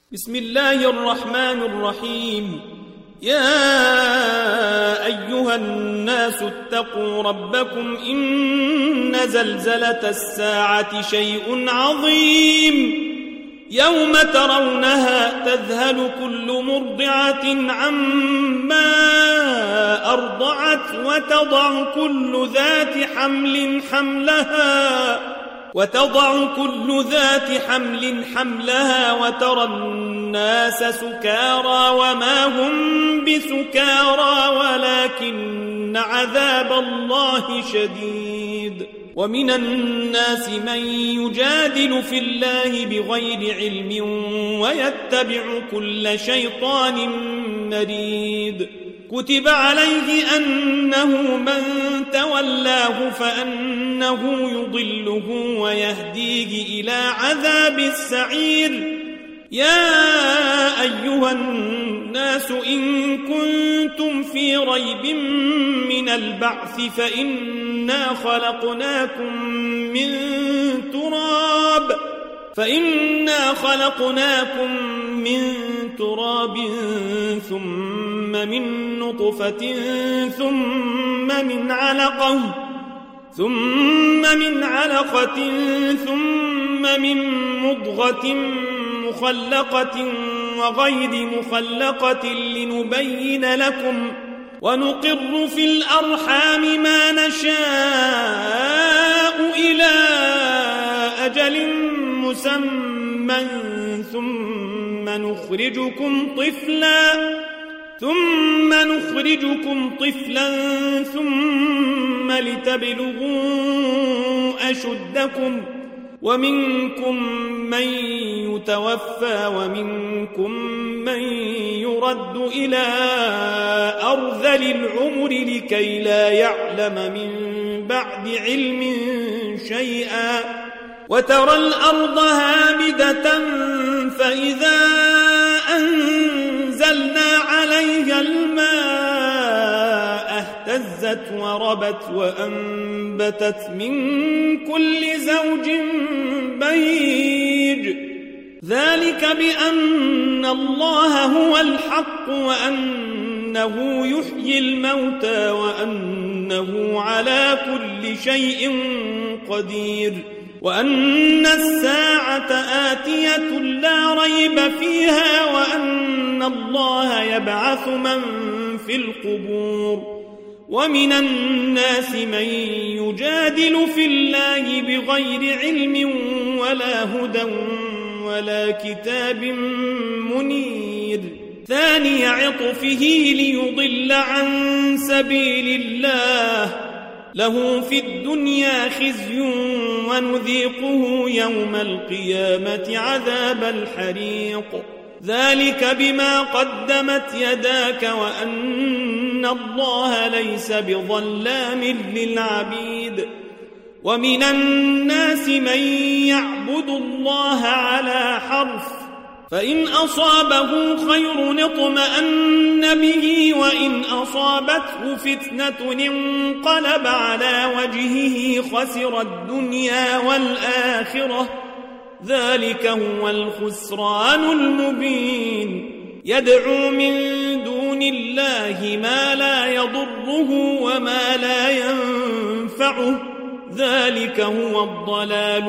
بسم الله الرحمن الرحيم. يا أيها الناس اتقوا ربكم إن زلزلة الساعة شيء عظيم يوم ترونها تذهل كل مرضعة عما أرضعت وتضع كل ذات حمل حملها وترى الناس سكارى وما هم بسكارى ولكن عذاب الله شديد. ومن الناس من يجادل في الله بغير علم ويتبع كل شيطان مريد. كتب عليه أنه من تولاه فأنه يضله ويهديه إلى عذاب السعير. يا أيها الناس إن كنتم في ريب من البعث فإنا خلقناكم من تراب ثم من نطفة ثم من علقة ثم من مضغة مخلقة وغير مخلقة لنبين لكم ونقر في الأرحام ما نشاء إلى أجل مسمى ثم نخرجكم طفلا ثم لتبلغوا أشدكم ومنكم من يتوفى ومنكم من يرد إلى أرذل العمر لكي لا يعلم من بعد علم شيئا. وترى الأرض هامدة فإذا أنزلنا عليها الماء اهتزت وربت وأنبتت من كل زوج بهيج. ذلك بأن الله هو الحق وأنه يحيي الموتى وأنه على كل شيء قدير وأن الساعة آتية لا ريب فيها وأن الله يبعث من في القبور. ومن الناس من يجادل في الله بغير علم ولا هدى ولا كتاب منير. ثاني عطفه ليضل عن سبيل الله له في الدنيا خزي ونذيقه يوم القيامة عذاب الحريق. ذلك بما قدمت يداك وأن الله ليس بظلام للعبيد. ومن الناس من يعبد الله على حرف فإن أصابه خير اطمأن به وإن أصابته فتنة انقلب على وجهه خسر الدنيا والآخرة. ذلك هو الخسران المبين. يدعو من دون الله ما لا يضره وما لا ينفعه. ذلك هو الضلال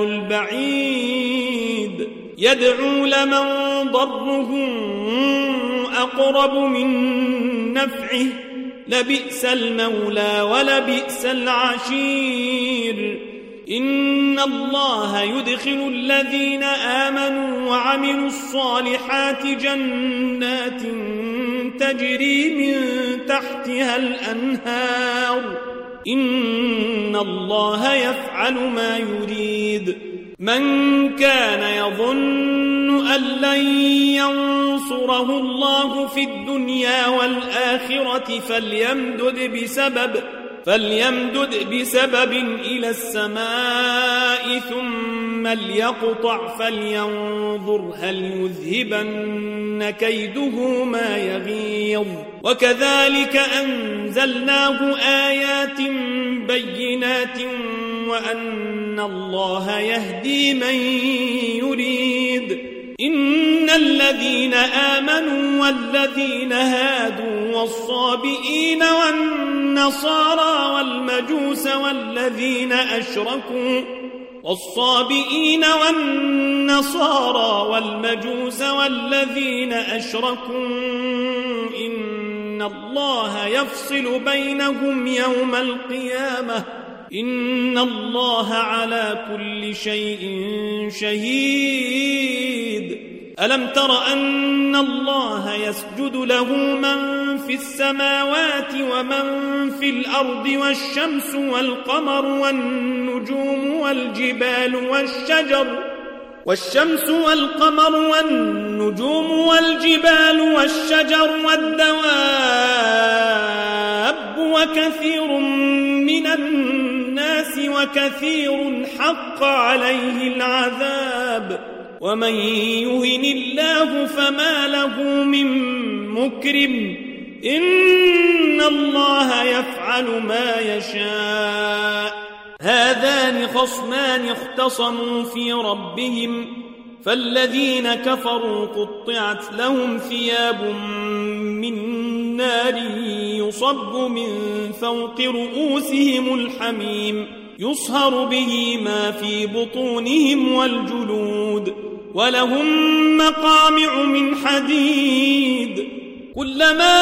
البعيد. يدعو لمن ضره أقرب من نفعه لبئس المولى ولبئس العشير. إن الله يدخل الذين آمنوا وعملوا الصالحات جنات تجري من تحتها الأنهار. إن الله يفعل ما يريد. من كان يظن أن لن ينصره الله في الدنيا والآخرة فليمدد بسبب إلى السماء ثم ليقطع فلينظر هل يذهبن كيده ما يغيظ. وكذلك أنزلناه آيات بينات وأن الله يهدي من يريد. إن الذين آمنوا والذين هادوا والصابئين والنصارى والمجوس والذين أشركوا إن الله يفصل بينهم يوم القيامة إن الله على كل شيء شهيد. ألم تر أن الله يسجد له من في السماوات ومن في الأرض والشمس والقمر والنجوم والجبال والشجر والدواب وكثير من الناس وكثير حق عليه العذاب ومن يهن الله فما له من مكرم إن الله يفعل ما يشاء. هذان خصمان اختصموا في ربهم فالذين كفروا قطعت لهم ثياب من نار يصب من فوق رؤوسهم الحميم يصهر به ما في بطونهم والجلود ولهم مقامع من حديد كلما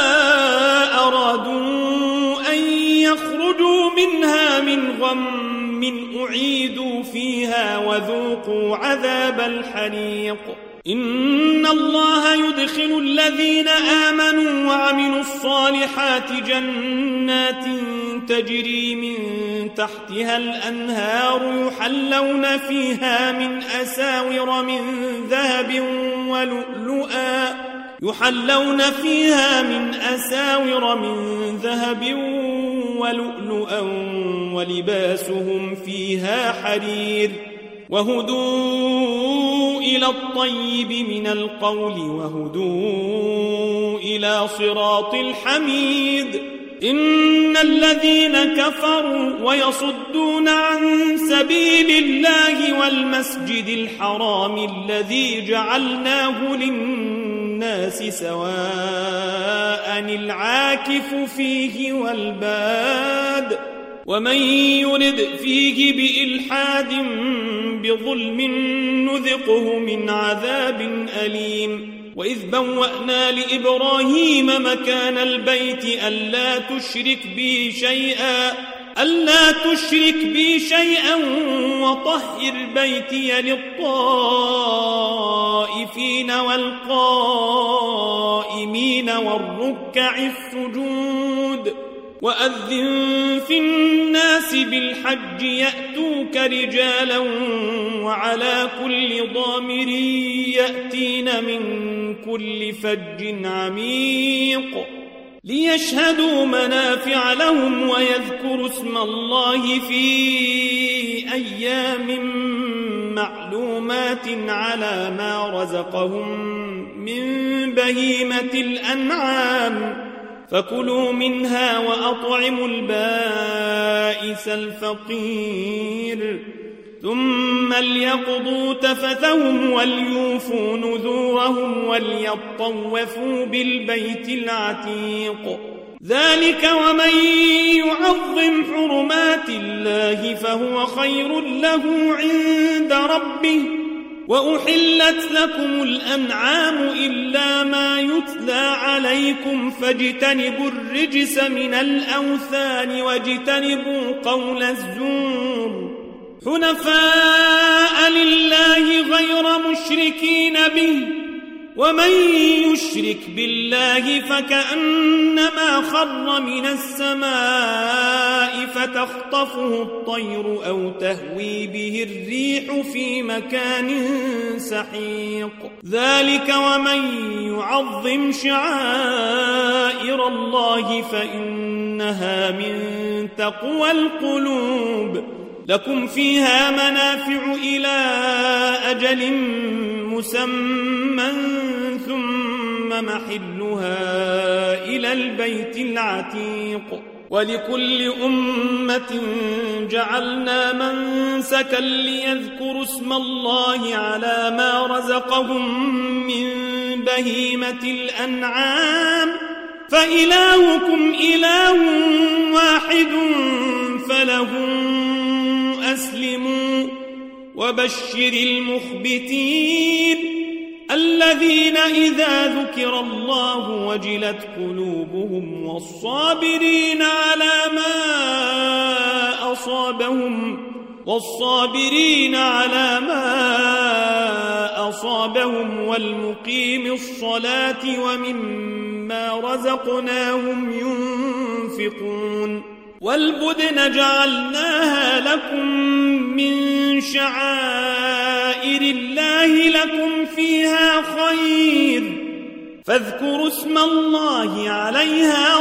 أرادوا أن يخرجوا منها من غم أعيدوا فيها وذوقوا عذاب الحريق. إن الله يدخل الذين آمنوا وعملوا الصالحات جنات تجري من تحتها الأنهار يحلون فيها من أساور من ذهب ولؤلؤا ولباسهم فيها حرير وهدوا إلى الطيب من القول وهدوا إلى صراط الحميد. إن الذين كفروا ويصدون عن سبيل الله والمسجد الحرام الذي جعلناه للناس سواء العاكف فيه والباد ومن يرد فيه بإلحاد بظلم نذقه من عذاب أليم. وإذ بوأنا لإبراهيم مكان البيت ألا تشرك بي شيئا وطهر بيتي للطائفين والقائمين والركع السجود. وأذن في الناس بالحج يأتوك رجالا وعلى كل ضامر يأتين من كل فج عميق ليشهدوا منافع لهم ويذكروا اسم الله في أيام معلومات على ما رزقهم من بهيمة الأنعام فكلوا منها وأطعموا البائس الفقير ثم ليقضوا تفثهم وليوفوا نذورهم وليطوفوا بالبيت العتيق. ذلك ومن يعظم حرمات الله فهو خير له عند ربه. وأحلت لكم الأنعام إلا ما يتلى عليكم فاجتنبوا الرجس من الأوثان واجتنبوا قول الزور حنفاء لله غير مشركين به ومن يشرك بالله فكأنما خر من السماء فتخطفه الطير أو تهوي به الريح في مكان سحيق. ذلك ومن يعظم شعائر الله فإنها من تقوى القلوب. لكم فيها منافع إلى أجل مسمى ثم محلها إلى البيت العتيق. ولكل أمة جعلنا منسكا ليذكروا اسم الله على ما رزقهم من بهيمة الأنعام فإلهكم إله واحد فله أسلموا وبشر المخبتين الذين إذا ذكر الله وجلت قلوبهم والصابرين على ما أصابهم والمقيم الصلاة ومما رزقناهم ينفقون والبدن جعلناها لكم من شعائر الله لكم فيها خير فاذكروا اسم الله عليها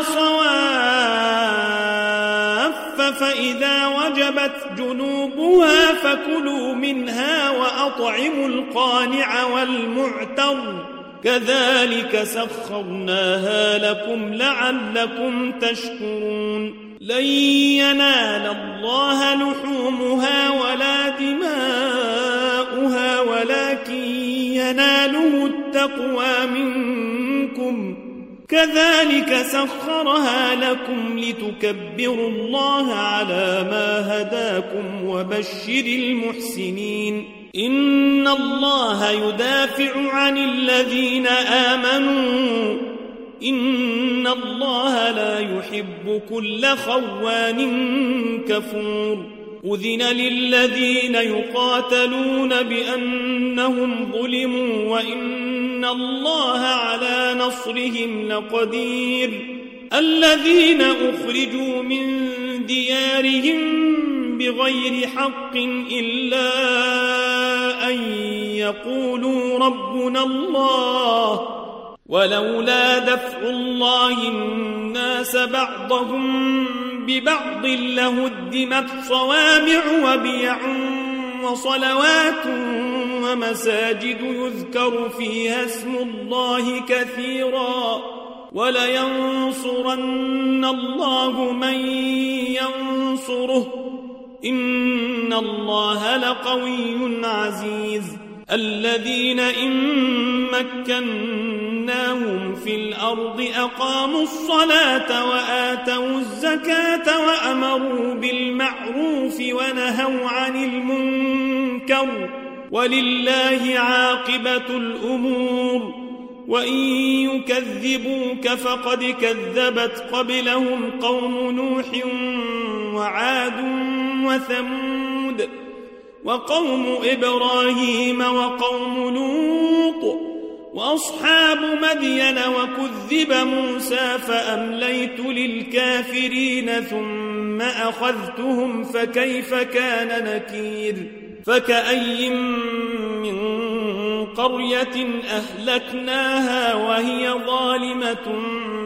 صواف فإذا وجبت جنوبها فكلوا منها وأطعموا القانع والمعتر كذلك سخرناها لكم لعلكم تشكرون لن ينال الله لحومها ولا دماؤها ولكن يناله التقوى منكم كذلك سخرها لكم لتكبروا الله على ما هداكم وبشر المحسنين إن الله يدافع عن الذين آمنوا إن الله لا يحب كل خوان كفور أذن للذين يقاتلون بأنهم ظلموا وإن الله على نصرهم لقدير الذين أخرجوا من ديارهم بغير حق إلا أن يقولوا ربنا الله ولولا دفع الله الناس بعضهم ببعض لهدمت صوامع وبيع وصلوات ومساجد يذكر فيها اسم الله كثيرا ولينصرن الله من ينصره إن الله لقوي عزيز الذين إن مكناهم في الأرض أقاموا الصلاة وآتوا الزكاة وأمروا بالمعروف ونهوا عن المنكر ولله عاقبة الأمور وإن يكذبوك فقد كذبت قبلهم قوم نوح وعاد وثمود وقوم إبراهيم وقوم لوط وأصحاب مدين وكذب موسى فأمليت للكافرين ثم أخذتهم فكيف كان نكير فكأي من قرية أهلكناها وهي ظالمة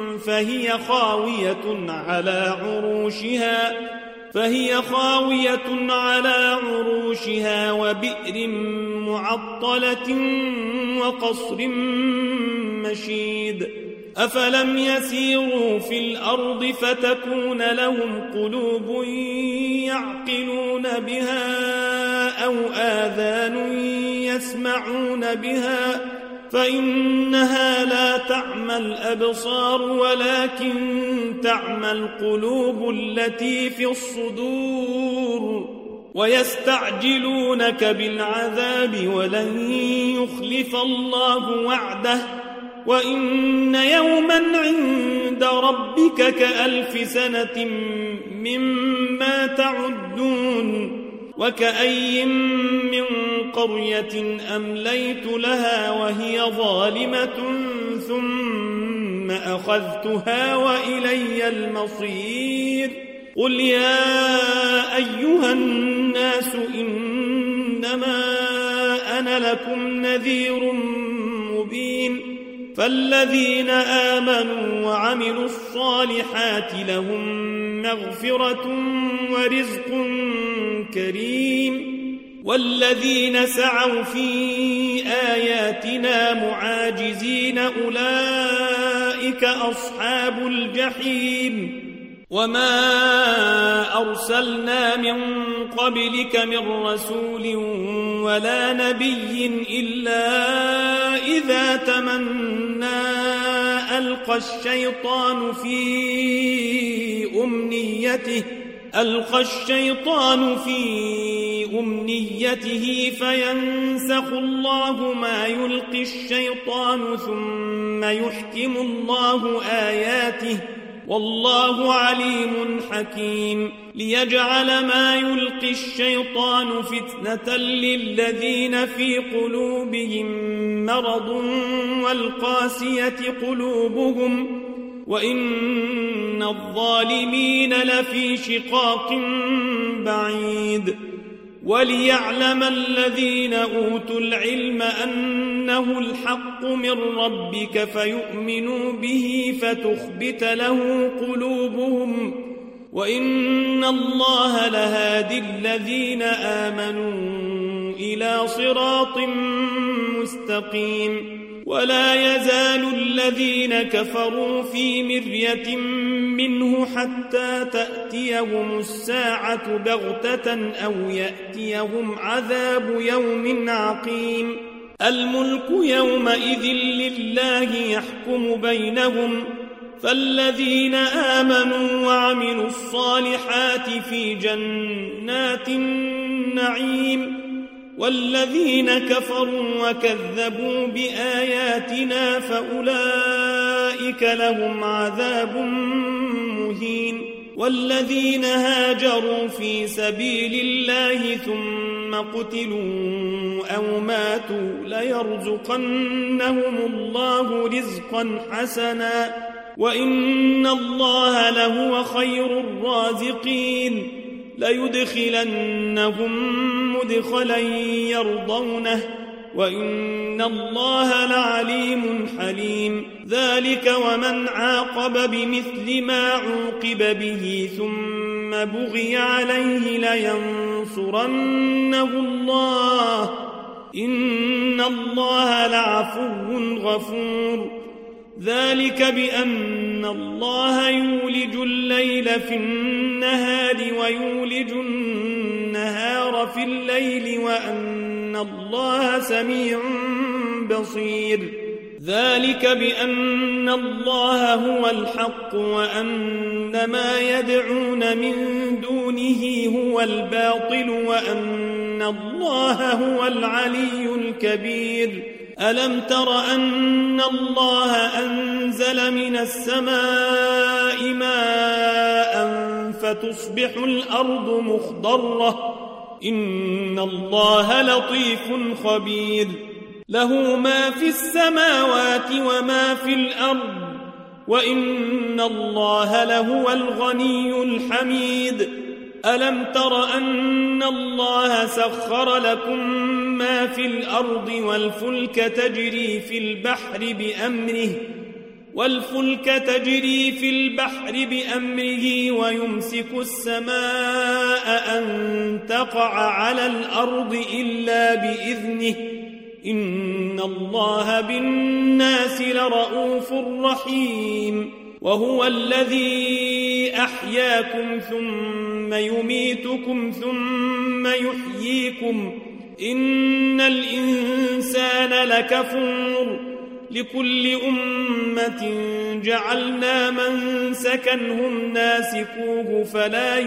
فهي خاوية على عروشها وبئر معطلة وقصر مشيد أفلم يسيروا في الأرض فتكون لهم قلوب يعقلون بها أو آذان يسمعون بها فإنها لا تعمى الأبصار ولكن تعمى القلوب التي في الصدور ويستعجلونك بالعذاب ولن يخلف الله وعده وإن يوما عند ربك كألف سنة مما تعدون وكأي من قرية أمليت لها وهي ظالمة ثم أخذتها وإلي المصير قل يا أيها الناس إنما أنا لكم نذير مبين فالذين آمنوا وعملوا الصالحات لهم مغفرة ورزق كريم والذين سعوا في آياتنا معاجزين أولئك أصحاب الجحيم وما أرسلنا من قبلك من رسول ولا نبي إلا إذا تمنى ألقى الشيطان في أمنيته فينسخ الله ما يلقي الشيطان ثم يحكم الله آياته والله عليم حكيم ليجعل ما يلقي الشيطان فتنة للذين في قلوبهم مرض والقاسية قلوبهم وإن الظالمين لفي شقاق بعيد وليعلم الذين أوتوا العلم أنه الحق من ربك فيؤمنوا به فتخبت له قلوبهم وإن الله لهادي الذين آمنوا إلى صراط مستقيم ولا يزال الذين كفروا في مرية منه حتى تأتيهم الساعة بغتة أو يأتيهم عذاب يوم عقيم الملك يومئذ لله يحكم بينهم فالذين آمنوا وعملوا الصالحات في جنات النعيم والذين كفروا وكذبوا بآياتنا فأولئك لهم عذاب مهين والذين هاجروا في سبيل الله ثم قتلوا أو ماتوا ليرزقنهم الله رزقا حسنا وإن الله لهو خير الرازقين ليدخلنهم مدخلا يرضونه وإن الله لعليم حليم ذلك ومن عاقب بمثل ما عوقب به ثم بغي عليه لينصرنه الله إن الله لعفو غفور ذلك بأن الله يولج الليل في النهار ويولج النهار في الليل وأن الله سميع بصير ذلك بأن الله هو الحق وأن ما يدعون من دونه هو الباطل وأن الله هو العلي الكبير ألم تر أن الله أنزل من السماء ماء فتصبح الأرض مخضرة إن الله لطيف خبير له ما في السماوات وما في الأرض وإن الله لهو الغني الحميد ألم تر أن الله سخر لكم ما في الأرض والفلك تجري في البحر بأمره ويمسك السماء أن تقع على الأرض إلا بإذنه إن الله بالناس لرؤوف رحيم وهو الذي أحياكم ثم يميتكم ثم يحييكم إن الإنسان لكفور لكل أمة جعلنا منسكا هم ناسكوه فلا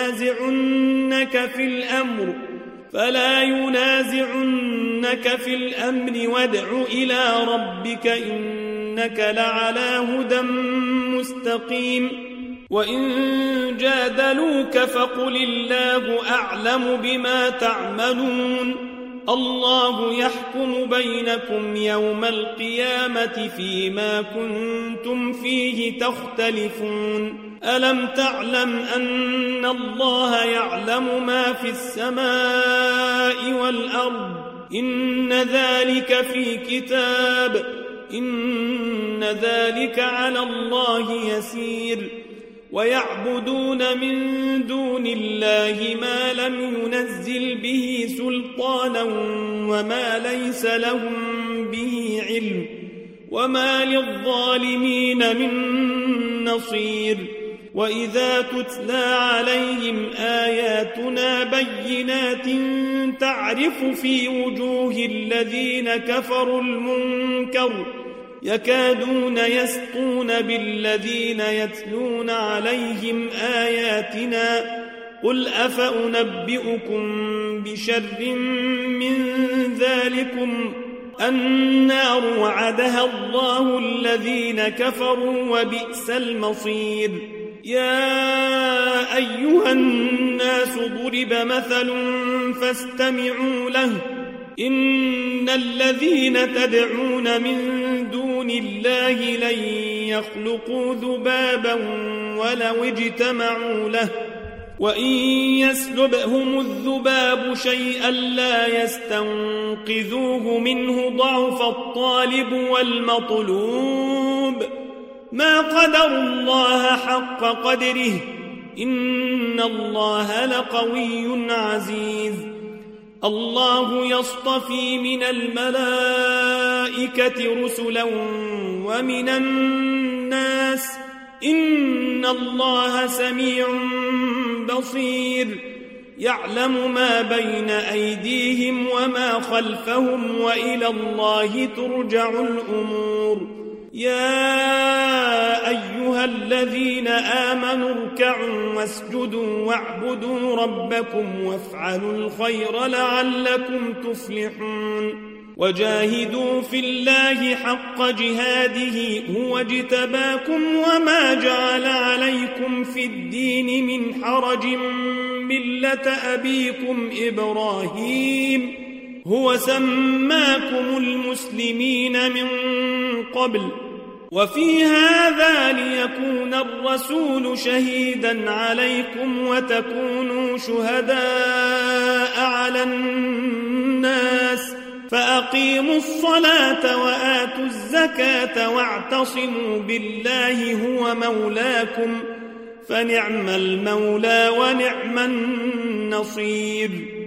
ينازعنك في الأمر وادع إلى ربك إنك لعلى هدى مستقيم وإن جادلوك فقل الله أعلم بما تعملون الله يحكم بينكم يوم القيامة فيما كنتم فيه تختلفون ألم تعلم أن الله يعلم ما في السماء والأرض إن ذلك في كتاب إن ذلك على الله يسير ويعبدون من دون الله ما لم ينزل به سلطانا وما ليس لهم به علم وما للظالمين من نصير وإذا تتلى عليهم آياتنا بينات تعرف في وجوه الذين كفروا المنكر يكادون يسطون بالذين يتلون عليهم آياتنا قل أفأنبئكم بشر من ذلكم النار وعدها الله الذين كفروا وبئس المصير يا أيها الناس ضرب مثل فاستمعوا له إن الذين تدعون من دون الله لن يخلقوا ذبابا ولو اجتمعوا له وإن يسلبهم الذباب شيئا لا يستنقذوه منه ضعف الطالب والمطلوب ما قدر الله حق قدره إن الله لقوي عزيز الله يصطفي من الملائكة رسلا ومن الناس إن الله سميع بصير يعلم ما بين أيديهم وما خلفهم وإلى الله ترجع الأمور يا أيها الذين آمنوا اركعوا واسجدوا واعبدوا ربكم وافعلوا الخير لعلكم تفلحون وجاهدوا في الله حق جهاده هو اجتباكم وما جعل عليكم في الدين من حرج ملة أبيكم إبراهيم هو سماكم المسلمين من قبل وفي هذا ليكون الرسول شهيدا عليكم وتكونوا شهداء على الناس فأقيموا الصلاة وآتوا الزكاة واعتصموا بالله هو مولاكم فنعم المولى ونعم النصير